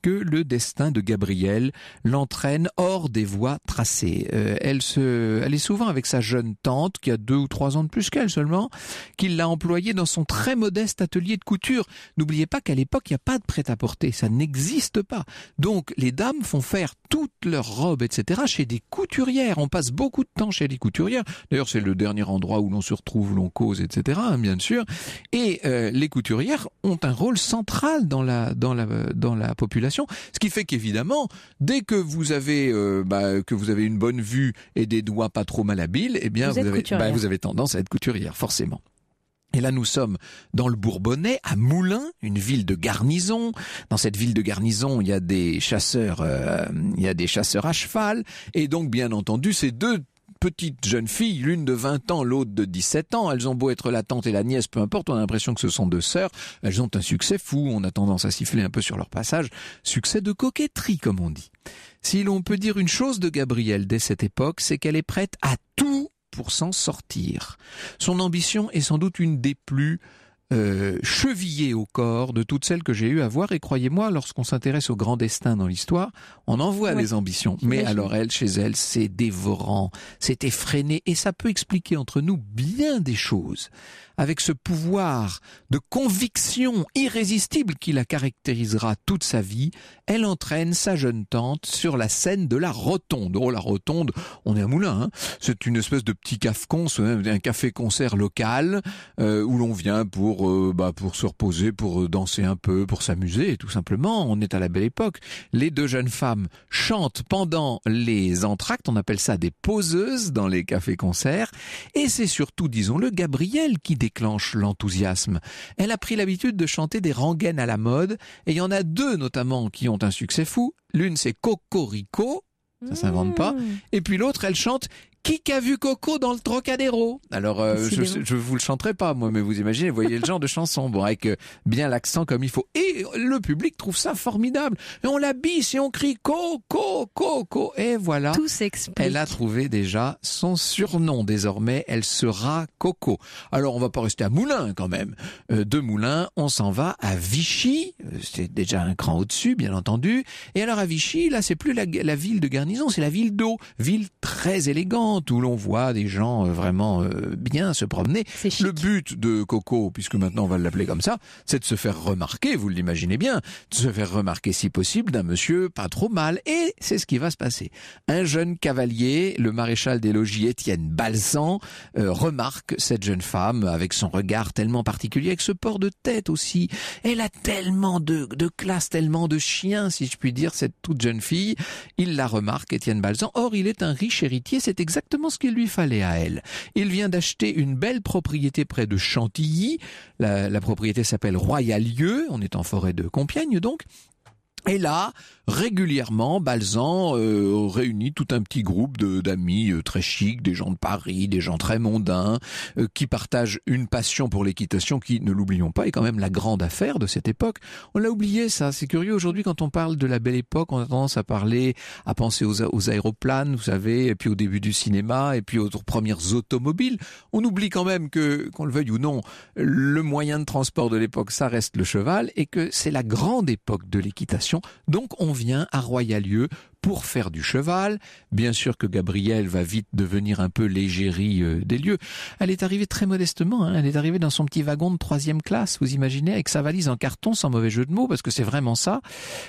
que le destin de Gabrielle l'entraîne hors des voies tracées. Elle est souvent avec sa jeune tante, qui a 2 ou 3 ans de plus qu'elle seulement, qui l'a employée dans son très modeste atelier de couture. N'oubliez pas qu'à l'époque, il n'y a pas de prêt-à-porter, ça n'existe pas. Donc, les dames font faire toutes leurs robes, etc., chez des couturières. On passe beaucoup de temps chez les couturières. D'ailleurs, c'est le dernier endroit où l'on se retrouve, où l'on cause, etc., bien sûr. Et les couturières ont un rôle central dans la population, ce qui fait qu'évidemment, dès que vous avez une bonne vue et des doigts pas trop malhabiles, eh bien vous avez tendance à être couturière, forcément. Et là, nous sommes dans le Bourbonnais, à Moulins, une ville de garnison. Dans cette ville de garnison, il y a des chasseurs à cheval. Et donc, bien entendu, ces 2 petites jeunes filles, l'une de 20 ans, l'autre de 17 ans. Elles ont beau être la tante et la nièce, peu importe, on a l'impression que ce sont 2 sœurs. Elles ont un succès fou, on a tendance à siffler un peu sur leur passage. Succès de coquetterie, comme on dit. Si l'on peut dire une chose de Gabrielle dès cette époque, c'est qu'elle est prête à tout pour s'en sortir. Son ambition est sans doute une des plus chevillées au corps de toutes celles que j'ai eu à voir, et croyez-moi, lorsqu'on s'intéresse au grand destin dans l'histoire, on en voit des ambitions, mais alors chez elle, c'est dévorant, c'est effréné, et ça peut expliquer entre nous bien des choses. Avec ce pouvoir de conviction irrésistible qui la caractérisera toute sa vie, elle entraîne sa jeune tante sur la scène de la Rotonde. Oh, la Rotonde, on est à Moulins, hein. C'est une espèce de petit un café-concert local où l'on vient pour se reposer, pour danser un peu, pour s'amuser, tout simplement. On est à la belle époque. Les 2 jeunes femmes chantent pendant les entr'actes, on appelle ça des poseuses dans les cafés-concerts, et c'est surtout, disons-le, Gabrielle qui déclenche l'enthousiasme. Elle a pris l'habitude de chanter des rengaines à la mode, et il y en a 2 notamment qui ont un succès fou. L'une, c'est Cocorico, ça s'invente pas, et puis l'autre, elle chante Qui a vu Coco dans le Trocadéro? Alors, je vous le chanterai pas, moi, mais vous imaginez, vous voyez le genre de chanson, bon, avec bien l'accent comme il faut. Et le public trouve ça formidable. Et on la bisse et on crie Coco, Coco. Et voilà. Tout s'explique. Elle a trouvé déjà son surnom. Désormais, elle sera Coco. Alors, on va pas rester à Moulins, quand même. De Moulins, on s'en va à Vichy. C'est déjà un cran au-dessus, bien entendu. Et alors, à Vichy, là, c'est plus la ville de garnison, c'est la ville d'eau. Ville très élégante, où l'on voit des gens vraiment bien se promener. Le but de Coco, puisque maintenant on va l'appeler comme ça, c'est de se faire remarquer, vous l'imaginez bien, de se faire remarquer si possible d'un monsieur pas trop mal. Et c'est ce qui va se passer. Un jeune cavalier, le maréchal des logis Étienne Balsan, remarque cette jeune femme avec son regard tellement particulier, avec ce port de tête aussi. Elle a tellement de classe, tellement de chien, si je puis dire, cette toute jeune fille. Il la remarque, Étienne Balsan. Or, il est un riche héritier, c'est exactement ce qu'il lui fallait à elle. Il vient d'acheter une belle propriété près de Chantilly. La propriété s'appelle Royalieu. On est en forêt de Compiègne, donc. Et là, régulièrement, Balsan réunit tout un petit groupe d'amis très chics, des gens de Paris, des gens très mondains, qui partagent une passion pour l'équitation qui, ne l'oublions pas, est quand même la grande affaire de cette époque. On l'a oublié, ça. C'est curieux, aujourd'hui, quand on parle de la belle époque, on a tendance à penser aux aéroplanes, vous savez, et puis au début du cinéma, et puis aux premières automobiles. On oublie quand même que, qu'on le veuille ou non, le moyen de transport de l'époque, ça reste le cheval, et que c'est la grande époque de l'équitation. Donc on vient à Royalieu pour faire du cheval. Bien sûr que Gabrielle va vite devenir un peu l'égérie des lieux. Elle est arrivée très modestement, hein. Elle est arrivée dans son petit wagon de 3e classe, vous imaginez, avec sa valise en carton, sans mauvais jeu de mots, parce que c'est vraiment ça.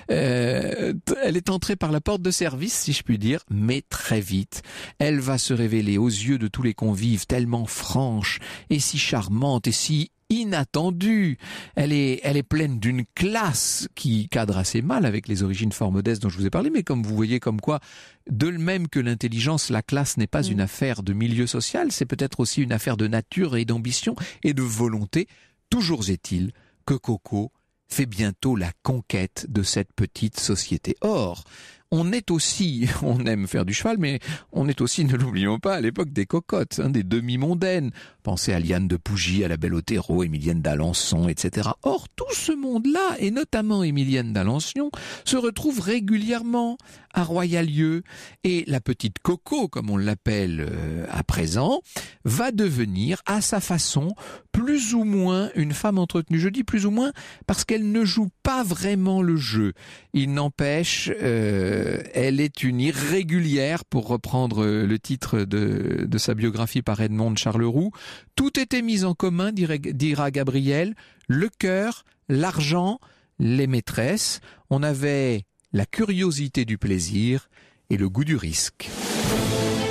Elle est entrée par la porte de service, si je puis dire, mais très vite, elle va se révéler aux yeux de tous les convives tellement franche et si charmante et si inattendue. Elle est pleine d'une classe qui cadre assez mal avec les origines fort modestes dont je vous ai parlé, mais comme vous voyez, comme quoi, de même que l'intelligence, la classe n'est pas une affaire de milieu social, c'est peut-être aussi une affaire de nature et d'ambition et de volonté. Toujours est-il que Coco fait bientôt la conquête de cette petite société. Or, on aime faire du cheval, mais on est aussi, ne l'oublions pas, à l'époque des cocottes, des demi-mondaines. Pensez à Liane de Pougy, à la belle Otero, Émilienne d'Alençon, etc. Or, tout ce monde-là, et notamment Émilienne d'Alençon, se retrouve régulièrement à Royalieu. Et la petite Coco, comme on l'appelle à présent, va devenir, à sa façon, plus ou moins une femme entretenue. Je dis plus ou moins parce qu'elle ne joue pas vraiment le jeu. Il n'empêche, elle est une irrégulière, pour reprendre le titre de sa biographie par Edmond de Charleroux. Tout était mis en commun, dira Gabriel, le cœur, l'argent, les maîtresses. On avait la curiosité du plaisir et le goût du risque.